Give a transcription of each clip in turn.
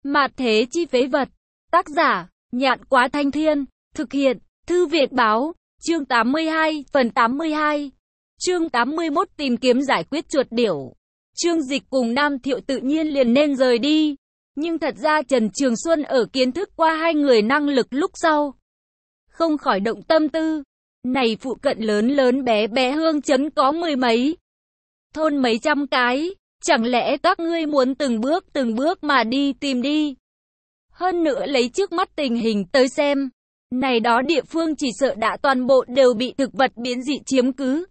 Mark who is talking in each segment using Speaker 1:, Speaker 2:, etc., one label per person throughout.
Speaker 1: Mạt thế chi phế vật. Tác giả, Nhạn Quá Thanh Thiên. Thực hiện, Thư Việt Báo. Chương 82, phần 82. Chương 81 tìm kiếm giải quyết chuột điểu. Trương Dịch cùng Nam Thiệu tự nhiên liền nên rời đi. Nhưng thật ra Trần Trường Xuân ở kiến thức qua hai người năng lực lúc sau, không khỏi động tâm tư. Này phụ cận lớn lớn bé bé hương chấn có mười mấy, thôn mấy trăm cái, chẳng lẽ các ngươi muốn từng bước mà đi tìm đi? Hơn nữa lấy trước mắt tình hình tới xem, này đó địa phương chỉ sợ đã toàn bộ đều bị thực vật biến dị chiếm cứ.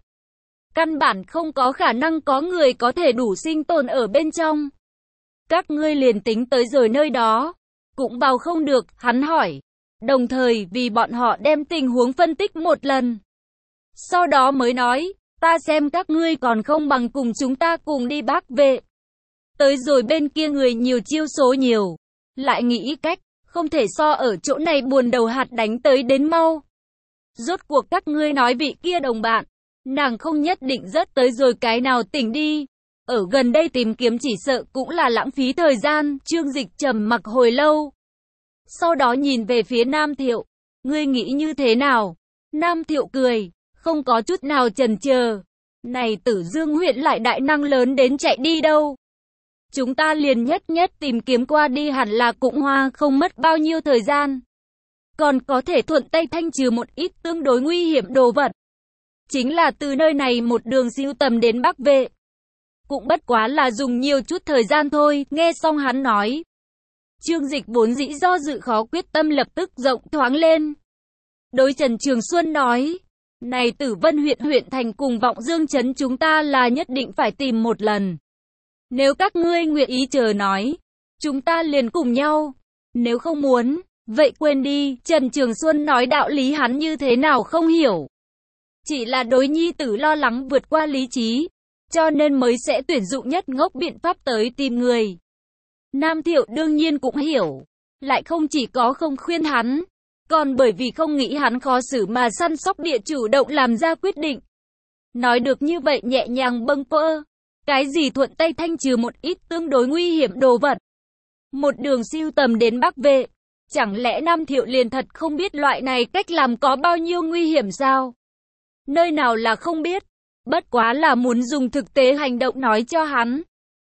Speaker 1: Căn bản không có khả năng có người có thể đủ sinh tồn ở bên trong. Các ngươi liền tính tới rồi nơi đó, cũng vào không được, hắn hỏi. Đồng thời vì bọn họ đem tình huống phân tích một lần. Sau đó mới nói, ta xem các ngươi còn không bằng cùng chúng ta cùng đi Bắc Vệ. Tới rồi bên kia người nhiều chiêu số nhiều, lại nghĩ cách, không thể so ở chỗ này buồn đầu hạt đánh tới đến mau. Rốt cuộc các ngươi nói vị kia đồng bạn, nàng không nhất định rớt tới rồi cái nào tỉnh đi. Ở gần đây tìm kiếm chỉ sợ cũng là lãng phí thời gian. Trương Dịch trầm mặc hồi lâu. Sau đó nhìn về phía Nam Thiệu. Ngươi nghĩ như thế nào? Nam Thiệu cười, không có chút nào chần chờ. Này Tử Dương huyện lại đại năng lớn đến chạy đi đâu? Chúng ta liền nhất tìm kiếm qua đi hẳn là cũng hoa không mất bao nhiêu thời gian. Còn có thể thuận tay thanh trừ một ít tương đối nguy hiểm đồ vật. Chính là từ nơi này một đường siêu tầm đến Bắc Vệ. Cũng bất quá là dùng nhiều chút thời gian thôi. Nghe xong hắn nói, Trương Dịch vốn dĩ do dự khó quyết tâm lập tức rộng thoáng lên. Đối Trần Trường Xuân nói, này Tử Vân huyện thành cùng Vọng Dương trấn chúng ta là nhất định phải tìm một lần. Nếu các ngươi nguyện ý chờ nói, chúng ta liền cùng nhau. Nếu không muốn, vậy quên đi. Trần Trường Xuân nói đạo lý hắn như thế nào không hiểu. Chỉ là đối nhi tử lo lắng vượt qua lý trí, cho nên mới sẽ tuyển dụng nhất ngốc biện pháp tới tìm người. Nam Thiệu đương nhiên cũng hiểu, lại không chỉ có không khuyên hắn, còn bởi vì không nghĩ hắn khó xử mà săn sóc địa chủ động làm ra quyết định. Nói được như vậy nhẹ nhàng bâng quơ, cái gì thuận tay thanh trừ một ít tương đối nguy hiểm đồ vật. Một đường siêu tầm đến Bắc Vệ, chẳng lẽ Nam Thiệu liền thật không biết loại này cách làm có bao nhiêu nguy hiểm sao? Nơi nào là không biết, bất quá là muốn dùng thực tế hành động nói cho hắn.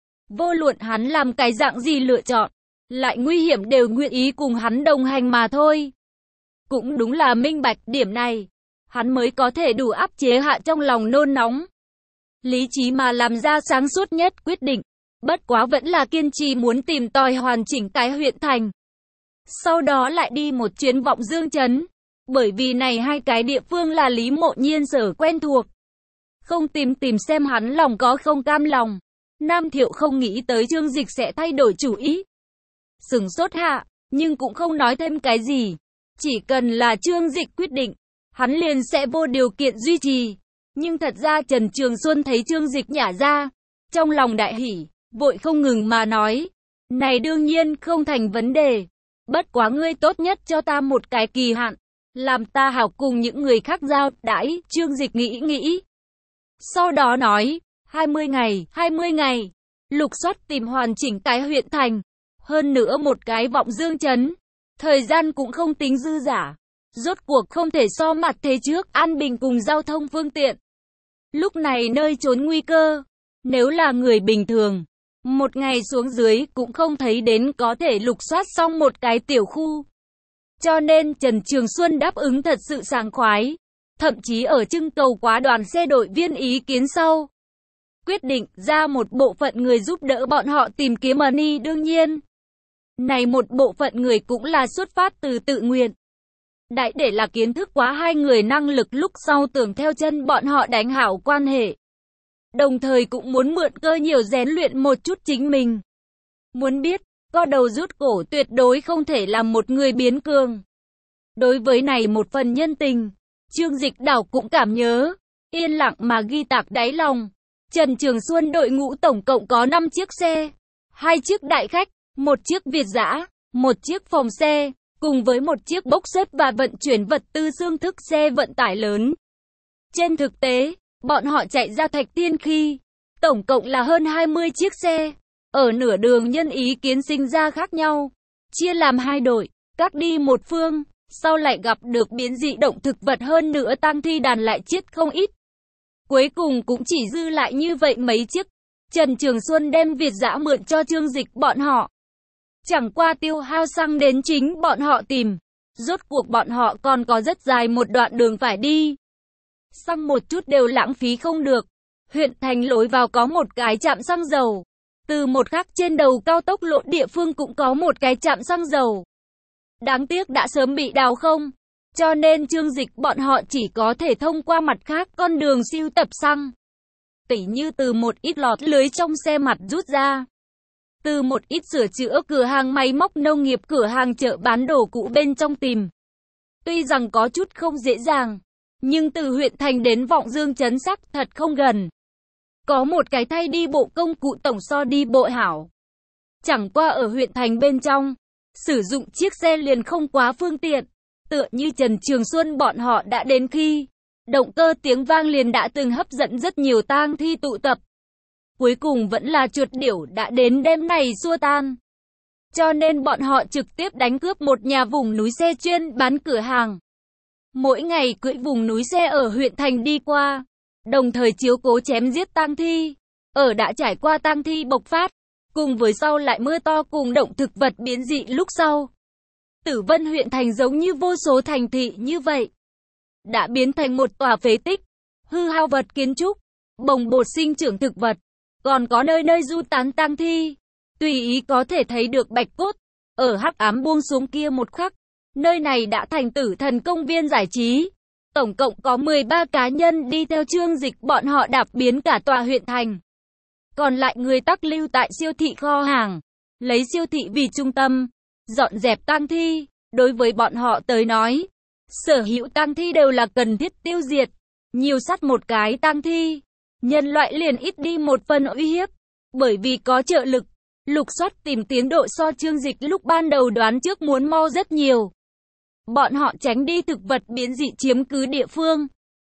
Speaker 1: Vô luận hắn làm cái dạng gì lựa chọn, lại nguy hiểm đều nguyện ý cùng hắn đồng hành mà thôi. Cũng đúng là minh bạch điểm này, hắn mới có thể đủ áp chế hạ trong lòng nôn nóng. Lý trí mà làm ra sáng suốt nhất quyết định, bất quá vẫn là kiên trì muốn tìm tòi hoàn chỉnh cái huyện thành. Sau đó lại đi một chuyến Vọng Dương trấn, bởi vì này hai cái địa phương là Lý Mộ Nhiên sở quen thuộc. Không tìm xem hắn lòng có không cam lòng. Nam Thiệu không nghĩ tới Trương Dịch sẽ thay đổi chủ ý. Sửng sốt hạ, nhưng cũng không nói thêm cái gì. Chỉ cần là Trương Dịch quyết định, hắn liền sẽ vô điều kiện duy trì. Nhưng thật ra Trần Trường Xuân thấy Trương Dịch nhả ra, trong lòng đại hỉ, vội không ngừng mà nói. Này đương nhiên không thành vấn đề. Bất quá ngươi tốt nhất cho ta một cái kỳ hạn, làm ta hảo cùng những người khác giao đãi. Trương Dịch nghĩ. Sau đó nói, 20 ngày, lục soát tìm hoàn chỉnh cái huyện thành, hơn nữa một cái Vọng Dương trấn. Thời gian cũng không tính dư giả, rốt cuộc không thể so mặt thế trước an bình cùng giao thông phương tiện. Lúc này nơi trốn nguy cơ, nếu là người bình thường, một ngày xuống dưới cũng không thấy đến có thể lục soát xong một cái tiểu khu. Cho nên Trần Trường Xuân đáp ứng thật sự sảng khoái, thậm chí ở trưng cầu quá đoàn xe đội viên ý kiến sau, quyết định ra một bộ phận người giúp đỡ bọn họ tìm kiếm money. Đương nhiên, này một bộ phận người cũng là xuất phát từ tự nguyện. Đại để là kiến thức quá hai người năng lực lúc sau tưởng theo chân bọn họ đánh hảo quan hệ. Đồng thời cũng muốn mượn cơ nhiều rèn luyện một chút chính mình. Muốn biết, co đầu rút cổ tuyệt đối không thể làm một người biến cường. Đối với này một phần nhân tình, Trương Dịch đảo cũng cảm nhớ, yên lặng mà ghi tạc đáy lòng. Trần Trường Xuân đội ngũ tổng cộng có 5 chiếc xe, 2 chiếc đại khách, 1 chiếc Việt dã, 1 chiếc phòng xe, cùng với 1 chiếc bốc xếp và vận chuyển vật tư xương thức xe vận tải lớn. Trên thực tế, bọn họ chạy ra Thạch Tiên khi, tổng cộng là hơn 20 chiếc xe. Ở nửa đường nhân ý kiến sinh ra khác nhau, chia làm hai đội, các đi một phương, sau lại gặp được biến dị động thực vật, hơn nữa tang thi đàn lại chết không ít. Cuối cùng cũng chỉ dư lại như vậy mấy chiếc. Trần Trường Xuân đem Việt Dã mượn cho Trương Dịch bọn họ. Chẳng qua tiêu hao xăng đến chính bọn họ tìm. Rốt cuộc bọn họ còn có rất dài một đoạn đường phải đi. Xăng một chút đều lãng phí không được. Huyện thành lối vào có một cái trạm xăng dầu. Từ một khắc trên đầu cao tốc lộ địa phương cũng có một cái trạm xăng dầu. Đáng tiếc đã sớm bị đào không. Cho nên Trương Dịch bọn họ chỉ có thể thông qua mặt khác con đường sưu tập xăng. Tỉ như từ một ít lọt lưới trong xe mặt rút ra. Từ một ít sửa chữa cửa hàng máy móc nông nghiệp, cửa hàng chợ bán đồ cũ bên trong tìm. Tuy rằng có chút không dễ dàng, nhưng từ huyện thành đến Vọng Dương trấn sắc thật không gần. Có một cái thay đi bộ công cụ tổng so đi bộ hảo. Chẳng qua ở huyện thành bên trong, sử dụng chiếc xe liền không quá phương tiện. Tựa như Trần Trường Xuân bọn họ đã đến khi động cơ tiếng vang liền đã từng hấp dẫn rất nhiều tang thi tụ tập. Cuối cùng vẫn là chuột điểu đã đến đêm này xua tan. Cho nên bọn họ trực tiếp đánh cướp một nhà vùng núi xe chuyên bán cửa hàng. Mỗi ngày cưỡi vùng núi xe ở huyện thành đi qua, đồng thời chiếu cố chém giết tang thi. Ở đã trải qua tang thi bộc phát, cùng với sau lại mưa to cùng động thực vật biến dị lúc sau. Tử Vân huyện thành giống như vô số thành thị như vậy. Đã biến thành một tòa phế tích, hư hao vật kiến trúc, bồng bột sinh trưởng thực vật. Còn có nơi nơi du tán tang thi. Tùy ý có thể thấy được bạch cốt. Ở hắc ám buông xuống kia một khắc, nơi này đã thành Tử Thần công viên giải trí. Tổng cộng có 13 cá nhân đi theo Trương Dịch bọn họ đạp biến cả tòa huyện thành. Còn lại người tắc lưu tại siêu thị kho hàng, lấy siêu thị vì trung tâm, dọn dẹp tang thi. Đối với bọn họ tới nói, sở hữu tang thi đều là cần thiết tiêu diệt. Nhiều sát một cái tang thi, nhân loại liền ít đi một phần uy hiếp. Bởi vì có trợ lực, lục soát tìm tiến độ so Trương Dịch lúc ban đầu đoán trước muốn mau rất nhiều. Bọn họ tránh đi thực vật biến dị chiếm cứ địa phương.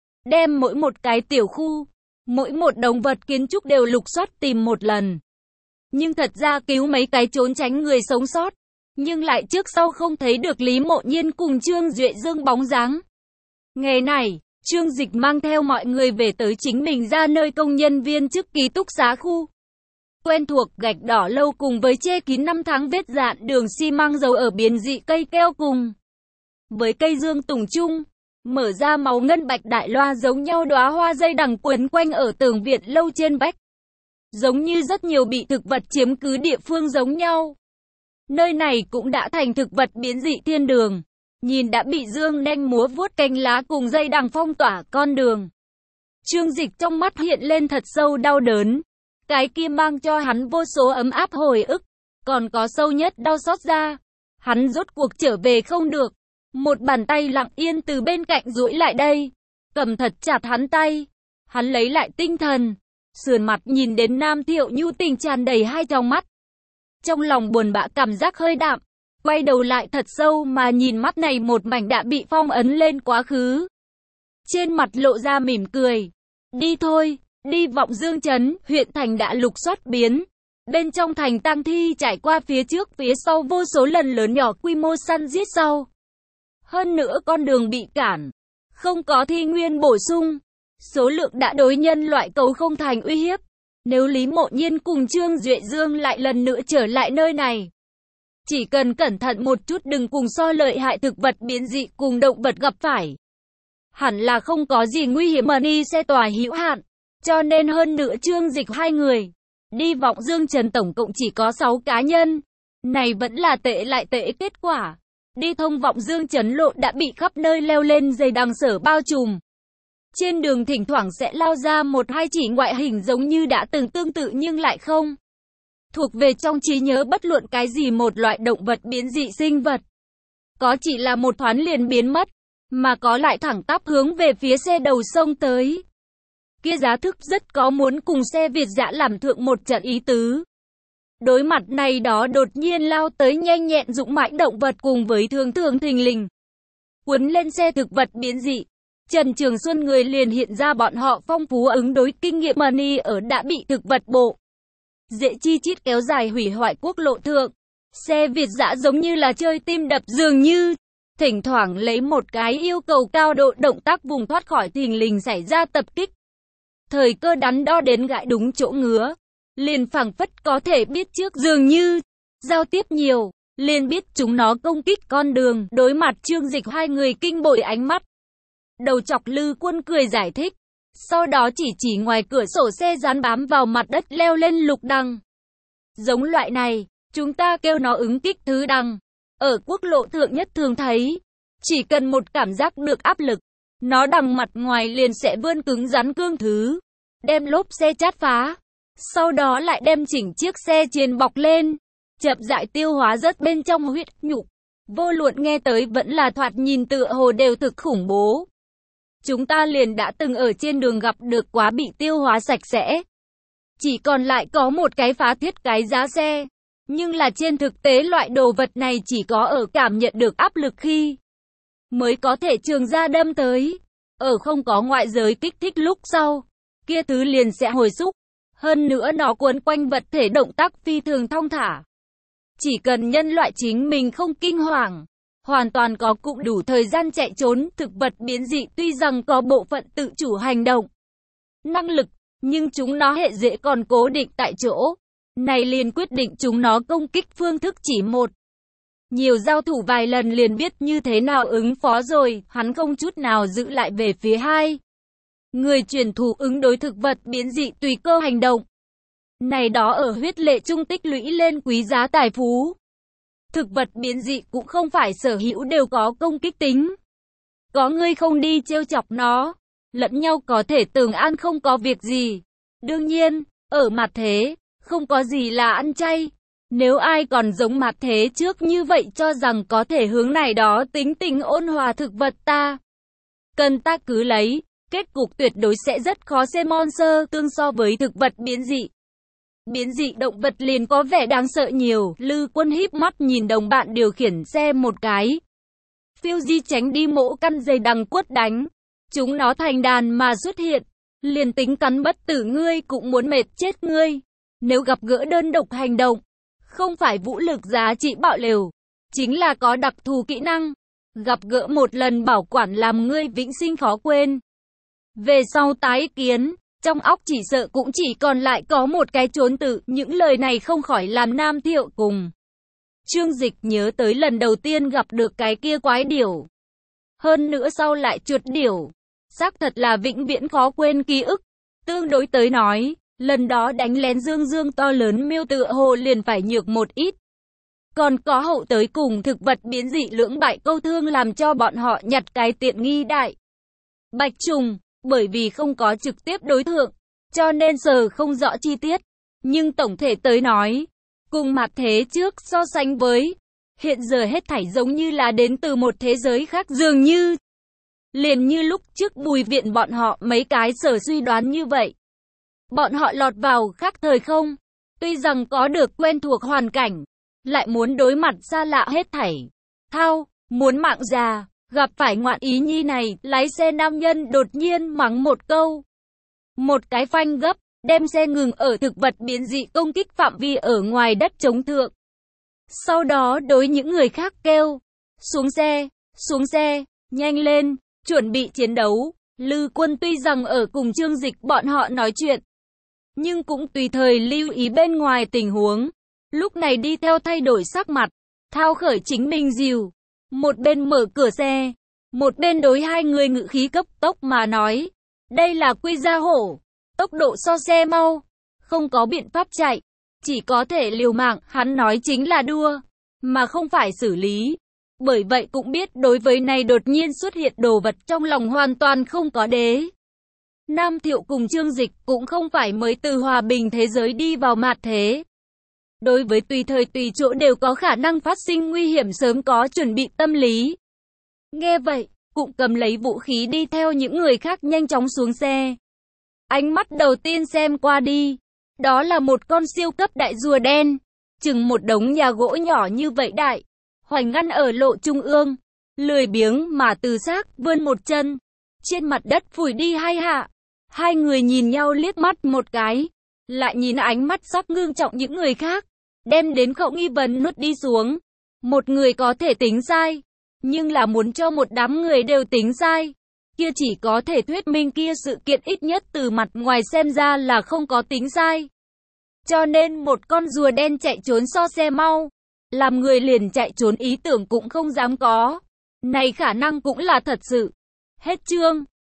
Speaker 1: Đem mỗi một cái tiểu khu, mỗi một động vật kiến trúc đều lục soát tìm một lần. Nhưng thật ra cứu mấy cái trốn tránh người sống sót. Nhưng lại trước sau không thấy được Lý Mộ Nhiên cùng Trương Duệ Dương bóng dáng. Ngày này, Trương Dịch mang theo mọi người về tới chính mình ra nơi công nhân viên chức ký túc xá khu. Quen thuộc gạch đỏ lâu cùng với che kín năm tháng vết dạn đường xi măng dầu ở biến dị cây keo cùng với cây dương tùng trung, mở ra màu ngân bạch đại loa giống nhau đóa hoa dây đằng quấn quanh ở tường viện lâu trên vách. Giống như rất nhiều bị thực vật chiếm cứ địa phương giống nhau. Nơi này cũng đã thành thực vật biến dị thiên đường. Nhìn đã bị dương đen múa vuốt cánh lá cùng dây đằng phong tỏa con đường. Trương Dịch trong mắt hiện lên thật sâu đau đớn. Cái kia mang cho hắn vô số ấm áp hồi ức. Còn có sâu nhất đau xót ra. Hắn rốt cuộc trở về không được. Một bàn tay lặng yên từ bên cạnh duỗi lại đây. Cầm thật chặt hắn tay. Hắn lấy lại tinh thần. Sườn mặt nhìn đến Nam Thiệu Nhu tình tràn đầy hai tròng mắt. Trong lòng buồn bã cảm giác hơi đạm. Quay đầu lại thật sâu mà nhìn mắt này một mảnh đã bị phong ấn lên quá khứ. Trên mặt lộ ra mỉm cười. Đi thôi, đi Vọng Dương trấn, huyện thành đã lục soát biến. Bên trong thành tang thi trải qua phía trước phía sau vô số lần lớn nhỏ quy mô săn giết sau. Hơn nữa con đường bị cản. Không có thi nguyên bổ sung. Số lượng đã đối nhân loại cấu không thành uy hiếp. Nếu Lý Mộ Nhiên cùng Trương Duệ Dương lại lần nữa trở lại nơi này. Chỉ cần cẩn thận một chút đừng cùng so lợi hại thực vật biến dị cùng động vật gặp phải. Hẳn là không có gì nguy hiểm mà đi xe tòa hữu hạn. Cho nên hơn nữa Trương Dịch hai người. Đi Vọng Dương trấn tổng cộng chỉ có 6 cá nhân. Này vẫn là tệ lại tệ kết quả. Đi thông Vọng Dương trấn lộ đã bị khắp nơi leo lên dây đằng sở bao trùm. Trên đường thỉnh thoảng sẽ lao ra một hai chỉ ngoại hình giống như đã từng tương tự nhưng lại không. Thuộc về trong trí nhớ bất luận cái gì một loại động vật biến dị sinh vật. Có chỉ là một thoáng liền biến mất, mà có lại thẳng tắp hướng về phía xe đầu sông tới. Kia giá thức rất có muốn cùng xe Việt Dã làm thượng một trận ý tứ. Đối mặt này đó đột nhiên lao tới nhanh nhẹn dũng mãnh động vật cùng với thường thường thình lình. Cuốn lên xe thực vật biến dị. Trần Trường Xuân người liền hiện ra bọn họ phong phú ứng đối kinh nghiệm money ở đã bị thực vật bộ. Dễ chi chít kéo dài hủy hoại quốc lộ thượng. Xe Việt dã giống như là chơi tim đập dường như, thỉnh thoảng lấy một cái yêu cầu cao độ động tác vùng thoát khỏi thình lình xảy ra tập kích. Thời cơ đắn đo đến gãi đúng chỗ ngứa, liền phảng phất có thể biết trước dường như, giao tiếp nhiều, liền biết chúng nó công kích con đường. Đối mặt Trương Dịch, hai người kinh bội ánh mắt. Đầu chọc Lư Quân cười giải thích, sau đó chỉ ngoài cửa sổ xe dán bám vào mặt đất leo lên lục đằng. Giống loại này, chúng ta kêu nó ứng kích thứ đằng. Ở quốc lộ thượng nhất thường thấy, chỉ cần một cảm giác được áp lực, nó đằng mặt ngoài liền sẽ vươn cứng rắn cương thứ, đem lốp xe chát phá, sau đó lại đem chỉnh chiếc xe trên bọc lên, chậm rãi tiêu hóa rất bên trong huyết nhục. Vô luận nghe tới vẫn là thoạt nhìn tựa hồ đều thực khủng bố. Chúng ta liền đã từng ở trên đường gặp được quá bị tiêu hóa sạch sẽ. Chỉ còn lại có một cái phá thiết cái giá xe. Nhưng là trên thực tế loại đồ vật này chỉ có ở cảm nhận được áp lực khi mới có thể trường ra đâm tới. Ở không có ngoại giới kích thích lúc sau, kia thứ liền sẽ hồi xúc. Hơn nữa nó cuốn quanh vật thể động tác phi thường thong thả. Chỉ cần nhân loại chính mình không kinh hoàng, hoàn toàn có cũng đủ thời gian chạy trốn. Thực vật biến dị tuy rằng có bộ phận tự chủ hành động, năng lực, nhưng chúng nó hệ dễ còn cố định tại chỗ. Này liền quyết định chúng nó công kích phương thức chỉ một. Nhiều giao thủ vài lần liền biết như thế nào ứng phó rồi, hắn không chút nào giữ lại về phía hai người truyền thủ ứng đối thực vật biến dị tùy cơ hành động. Này đó ở huyết lệ trung tích lũy lên quý giá tài phú. Thực vật biến dị cũng không phải sở hữu đều có công kích tính. Có người không đi trêu chọc nó, lẫn nhau có thể tưởng an không có việc gì. Đương nhiên, ở mặt thế, không có gì là ăn chay. Nếu ai còn giống mặt thế trước như vậy cho rằng có thể hướng này đó tính tình ôn hòa thực vật ta cần ta cứ lấy, kết cục tuyệt đối sẽ rất khó xem. Monster tương so với thực vật biến dị. Biến dị động vật liền có vẻ đáng sợ nhiều. Lư Quân híp mắt nhìn đồng bạn điều khiển xe một cái. Phiêu Di tránh đi mỗ căn dây đằng quất đánh. Chúng nó thành đàn mà xuất hiện. Liền tính cắn bất tử ngươi cũng muốn mệt chết ngươi. Nếu gặp gỡ đơn độc hành động, không phải vũ lực giá trị bạo liều, chính là có đặc thù kỹ năng. Gặp gỡ một lần bảo quản làm ngươi vĩnh sinh khó quên. Về sau tái kiến, trong óc chỉ sợ cũng chỉ còn lại có một cái trốn tự. Những lời này không khỏi làm Nam Thiệu cùng Trương Dịch nhớ tới lần đầu tiên gặp được cái kia quái điểu. Hơn nữa sau lại chuột điểu. Xác thật là vĩnh viễn khó quên ký ức. Tương đối tới nói, lần đó đánh lén dương to lớn miêu tựa hồ liền phải nhược một ít. Còn có hậu tới cùng thực vật biến dị lưỡng bại câu thương làm cho bọn họ nhặt cái tiện nghi đại. Bạch trùng, bởi vì không có trực tiếp đối tượng, cho nên giờ không rõ chi tiết. Nhưng tổng thể tới nói, cùng mặt thế trước so sánh với, hiện giờ hết thảy giống như là đến từ một thế giới khác dường như. Liền như lúc trước Bùi Viện bọn họ mấy cái sở suy đoán như vậy. Bọn họ lọt vào khác thời không, tuy rằng có được quen thuộc hoàn cảnh, lại muốn đối mặt xa lạ hết thảy. Thao, muốn mạng già, gặp phải ngoạn ý nhi này, lái xe nam nhân đột nhiên mắng một câu. Một cái phanh gấp, đem xe ngừng ở thực vật biến dị công kích phạm vi ở ngoài đất chống thượng. Sau đó đối những người khác kêu, xuống xe, nhanh lên, chuẩn bị chiến đấu. Lư Quân tuy rằng ở cùng Trương Dịch bọn họ nói chuyện, nhưng cũng tùy thời lưu ý bên ngoài tình huống. Lúc này đi theo thay đổi sắc mặt, thao khởi chính mình dìu. Một bên mở cửa xe, một bên đối hai người ngự khí cấp tốc mà nói. Đây là quy gia hổ, tốc độ so xe mau, không có biện pháp chạy, chỉ có thể liều mạng. Hắn nói chính là đua, mà không phải xử lý. Bởi vậy cũng biết đối với này đột nhiên xuất hiện đồ vật trong lòng hoàn toàn không có đế. Nam Thiệu cùng Trương Dịch cũng không phải mới từ hòa bình thế giới đi vào mạt thế. Đối với tùy thời tùy chỗ đều có khả năng phát sinh nguy hiểm sớm có chuẩn bị tâm lý. Nghe vậy, cũng cầm lấy vũ khí đi theo những người khác nhanh chóng xuống xe. Ánh mắt đầu tiên xem qua đi, đó là một con siêu cấp đại rùa đen, chừng một đống nhà gỗ nhỏ như vậy đại, hoành ngăn ở lộ trung ương, lười biếng mà từ xác vươn một chân, trên mặt đất phủi đi hai hạ. Hai người nhìn nhau liếc mắt một cái, lại nhìn ánh mắt sắc ngưng trọng những người khác. đem đến khẩu nghi vấn nuốt đi xuống. Một người có thể tính sai, nhưng là muốn cho một đám người đều tính sai, kia chỉ có thể thuyết minh kia sự kiện ít nhất từ mặt ngoài xem ra là không có tính sai. Cho nên một con rùa đen chạy trốn so xe mau, làm người liền chạy trốn ý tưởng cũng không dám có. Này khả năng cũng là thật sự. Hết chương.